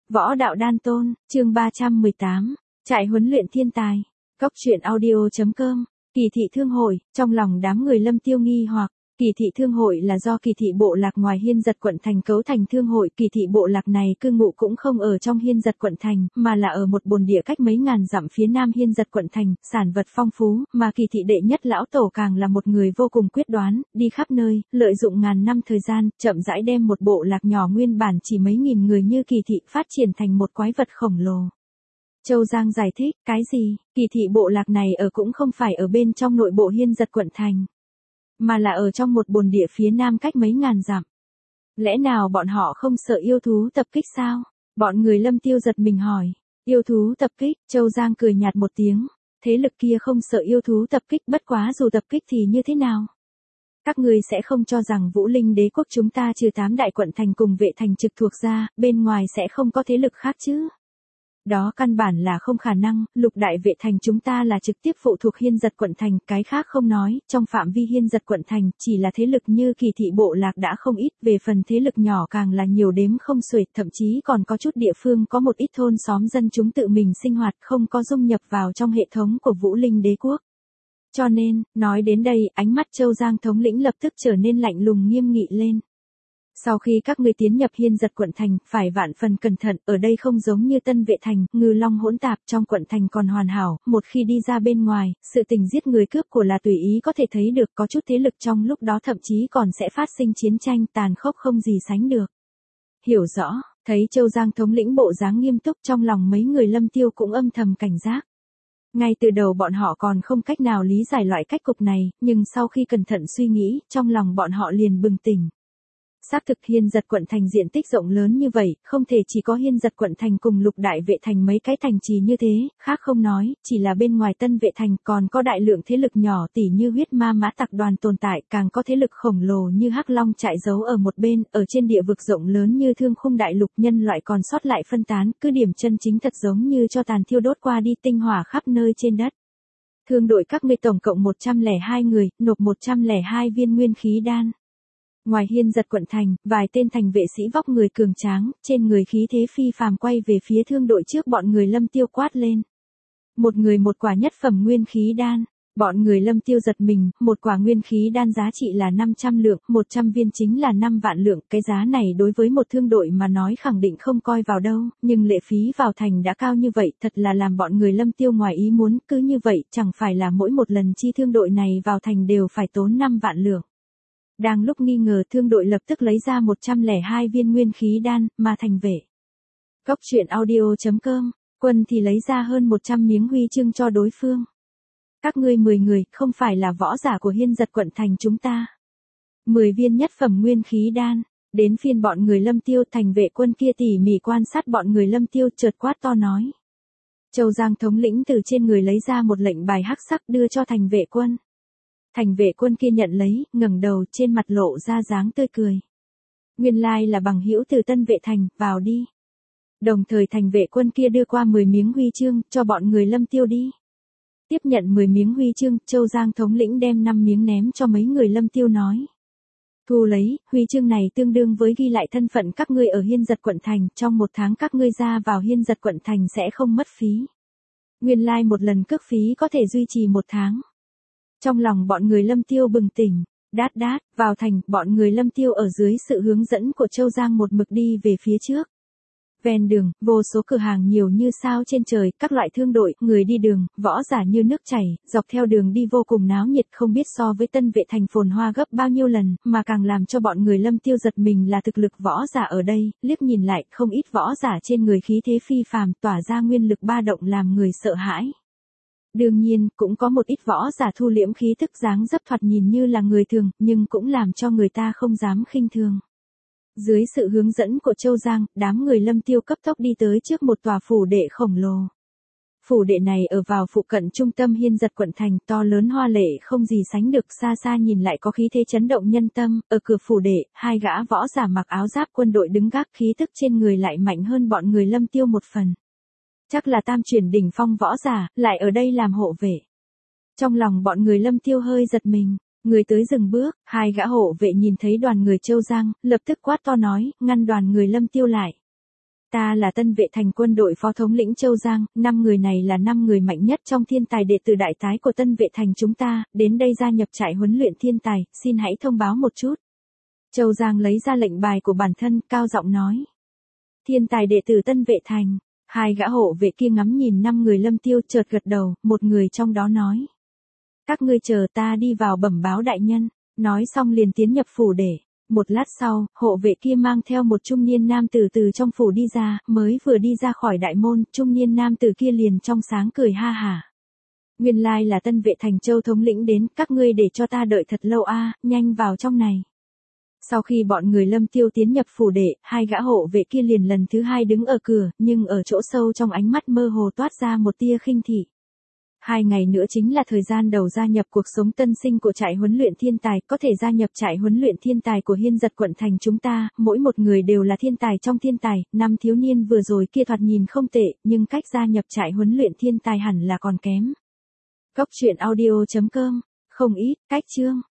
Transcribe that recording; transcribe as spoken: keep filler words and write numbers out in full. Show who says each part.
Speaker 1: Võ đạo đan tôn, chương ba trăm mười tám, trại huấn luyện thiên tài. Cốc truyện audio.com, Kỳ thị thương hội, trong lòng đám người Lâm Tiêu nghi hoặc, Kỳ thị thương hội là do Kỳ thị bộ lạc ngoài Hiên Giật quận thành cấu thành thương hội. Kỳ thị bộ lạc này cư ngụ cũng không ở trong Hiên Giật quận thành, mà là ở một bồn địa cách mấy ngàn dặm phía nam Hiên Giật quận thành, sản vật phong phú, mà Kỳ thị đệ nhất lão tổ càng là một người vô cùng quyết đoán, đi khắp nơi, lợi dụng ngàn năm thời gian, chậm rãi đem một bộ lạc nhỏ nguyên bản chỉ mấy nghìn người như Kỳ thị phát triển thành một quái vật khổng lồ. Châu Giang giải thích, cái gì? Kỳ thị bộ lạc này ở cũng không phải ở bên trong nội bộ Hiên Giật quận thành, mà là ở trong một bồn địa phía nam cách mấy ngàn dặm. Lẽ nào bọn họ không sợ yêu thú tập kích sao? Bọn người Lâm Tiêu giật mình hỏi. Yêu thú tập kích? Châu Giang cười nhạt một tiếng. Thế lực kia không sợ yêu thú tập kích, bất quá dù tập kích thì như thế nào? Các ngươi sẽ không cho rằng Vũ Linh đế quốc chúng ta trừ tám đại quận thành cùng vệ thành trực thuộc ra, bên ngoài sẽ không có thế lực khác chứ? Đó căn bản là không khả năng, lục đại vệ thành chúng ta là trực tiếp phụ thuộc Hiên Giật quận thành, cái khác không nói, trong phạm vi Hiên Giật quận thành, chỉ là thế lực như Kỳ thị bộ lạc đã không ít, về phần thế lực nhỏ càng là nhiều đếm không xuể, thậm chí còn có chút địa phương có một ít thôn xóm dân chúng tự mình sinh hoạt, không có dung nhập vào trong hệ thống của Vũ Linh đế quốc. Cho nên, nói đến đây, ánh mắt Châu Giang thống lĩnh lập tức trở nên lạnh lùng nghiêm nghị lên. Sau khi các ngươi tiến nhập Hiên Giật quận thành, phải vạn phần cẩn thận, ở đây không giống như Tân Vệ thành, Ngư Long hỗn tạp, trong quận thành còn hoàn hảo, một khi đi ra bên ngoài, sự tình giết người cướp của là tùy ý có thể thấy được, có chút thế lực trong lúc đó thậm chí còn sẽ phát sinh chiến tranh tàn khốc không gì sánh được. Hiểu rõ, thấy Châu Giang thống lĩnh bộ dáng nghiêm túc, trong lòng mấy người Lâm Tiêu cũng âm thầm cảnh giác. Ngay từ đầu bọn họ còn không cách nào lý giải loại cách cục này, nhưng sau khi cẩn thận suy nghĩ, trong lòng bọn họ liền bừng tỉnh. Xác thực Hiên Giật quận thành diện tích rộng lớn như vậy, không thể chỉ có Hiên Giật quận thành cùng lục đại vệ thành mấy cái thành trì như thế, khác không nói, chỉ là bên ngoài Tân Vệ thành còn có đại lượng thế lực nhỏ tỉ như huyết ma mã tặc đoàn tồn tại, càng có thế lực khổng lồ như Hắc Long trại giấu ở một bên, ở trên địa vực rộng lớn như Thương Khung đại lục, nhân loại còn sót lại phân tán, cứ điểm chân chính thật giống như cho tàn thiêu đốt qua đi, tinh hỏa khắp nơi trên đất. Thương đội các ngươi tổng cộng một trăm lẻ hai người, nộp một trăm lẻ hai viên nguyên khí đan. Ngoài Hiên Giật quận thành, vài tên thành vệ sĩ vóc người cường tráng, trên người khí thế phi phàm quay về phía thương đội trước bọn người Lâm Tiêu quát lên. Một người một quả nhất phẩm nguyên khí đan, bọn người Lâm Tiêu giật mình, một quả nguyên khí đan giá trị là năm trăm lượng, một trăm viên chính là năm vạn lượng, cái giá này đối với một thương đội mà nói khẳng định không coi vào đâu, nhưng lệ phí vào thành đã cao như vậy, thật là làm bọn người Lâm Tiêu ngoài ý muốn, cứ như vậy, chẳng phải là mỗi một lần chi thương đội này vào thành đều phải tốn năm vạn lượng. Đang lúc nghi ngờ, thương đội lập tức lấy ra một trăm lẻ hai viên nguyên khí đan, mà thành vệ. Cốc truyện audio.com, quân thì lấy ra hơn một trăm miếng huy chương cho đối phương. Các ngươi mười người, không phải là võ giả của Hiên Giật quận thành chúng ta. mười viên nhất phẩm nguyên khí đan, đến phiên bọn người Lâm Tiêu, thành vệ quân kia tỉ mỉ quan sát bọn người Lâm Tiêu, chợt quát to nói. Châu Giang thống lĩnh từ trên người lấy ra một lệnh bài hắc sắc đưa cho thành vệ quân. Thành vệ quân kia nhận lấy, ngẩng đầu, trên mặt lộ ra dáng tươi cười. Nguyên lai là bằng hữu từ Tân Vệ thành, vào đi. Đồng thời thành vệ quân kia đưa qua mười miếng huy chương, cho bọn người Lâm Tiêu đi. Tiếp nhận mười miếng huy chương, Châu Giang thống lĩnh đem năm miếng ném cho mấy người Lâm Tiêu nói. Thu lấy, huy chương này tương đương với ghi lại thân phận các ngươi ở Hiên Giật quận thành, trong một tháng các ngươi ra vào Hiên Giật quận thành sẽ không mất phí. Nguyên lai một lần cước phí có thể duy trì một tháng. Trong lòng bọn người Lâm Tiêu bừng tỉnh, đát đát, vào thành, bọn người Lâm Tiêu ở dưới sự hướng dẫn của Châu Giang một mực đi về phía trước. Ven đường, vô số cửa hàng nhiều như sao trên trời, các loại thương đội, người đi đường, võ giả như nước chảy, dọc theo đường đi vô cùng náo nhiệt, không biết so với Tân Vệ thành phồn hoa gấp bao nhiêu lần, mà càng làm cho bọn người Lâm Tiêu giật mình là thực lực võ giả ở đây, liếc nhìn lại, không ít võ giả trên người khí thế phi phàm, tỏa ra nguyên lực ba động làm người sợ hãi. Đương nhiên, cũng có một ít võ giả thu liễm khí thức dáng dấp thoạt nhìn như là người thường, nhưng cũng làm cho người ta không dám khinh thường. Dưới sự hướng dẫn của Châu Giang, đám người Lâm Tiêu cấp tốc đi tới trước một tòa phủ đệ khổng lồ. Phủ đệ này ở vào phụ cận trung tâm Hiên Giật quận thành, to lớn hoa lệ không gì sánh được, xa xa nhìn lại có khí thế chấn động nhân tâm, ở cửa phủ đệ, hai gã võ giả mặc áo giáp quân đội đứng gác, khí tức trên người lại mạnh hơn bọn người Lâm Tiêu một phần. Chắc là tam chuyển đỉnh phong võ giả, lại ở đây làm hộ vệ. Trong lòng bọn người Lâm Tiêu hơi giật mình, người tới dừng bước, hai gã hộ vệ nhìn thấy đoàn người Châu Giang, lập tức quát to nói, ngăn đoàn người Lâm Tiêu lại. Ta là Tân Vệ Thành quân đội phó thống lĩnh Châu Giang, năm người này là năm người mạnh nhất trong thiên tài đệ tử đại tái của Tân Vệ Thành chúng ta, đến đây gia nhập trại huấn luyện thiên tài, xin hãy thông báo một chút. Châu Giang lấy ra lệnh bài của bản thân, cao giọng nói. Thiên tài đệ tử Tân Vệ Thành, hai gã hộ vệ kia ngắm nhìn năm người Lâm Tiêu chợt gật đầu, một người trong đó nói. Các ngươi chờ ta đi vào bẩm báo đại nhân, nói xong liền tiến nhập phủ để. Một lát sau, hộ vệ kia mang theo một trung niên nam tử từ trong phủ đi ra, mới vừa đi ra khỏi đại môn, trung niên nam tử kia liền trong sáng cười ha hả. Nguyên lai là Tân Vệ Thành Châu thống lĩnh đến, các ngươi để cho ta đợi thật lâu a, nhanh vào trong này. Sau khi bọn người Lâm Tiêu tiến nhập phủ đệ, hai gã hộ vệ kia liền lần thứ hai đứng ở cửa, nhưng ở chỗ sâu trong ánh mắt mơ hồ toát ra một tia khinh thị. Hai ngày nữa chính là thời gian đầu gia nhập cuộc sống tân sinh của trại huấn luyện thiên tài, có thể gia nhập trại huấn luyện thiên tài của Hiên Giật quận thành chúng ta, mỗi một người đều là thiên tài trong thiên tài, năm thiếu niên vừa rồi kia thoạt nhìn không tệ, nhưng cách gia nhập trại huấn luyện thiên tài hẳn là còn kém. Cốc truyện audio chấm com, không ít, cách chương.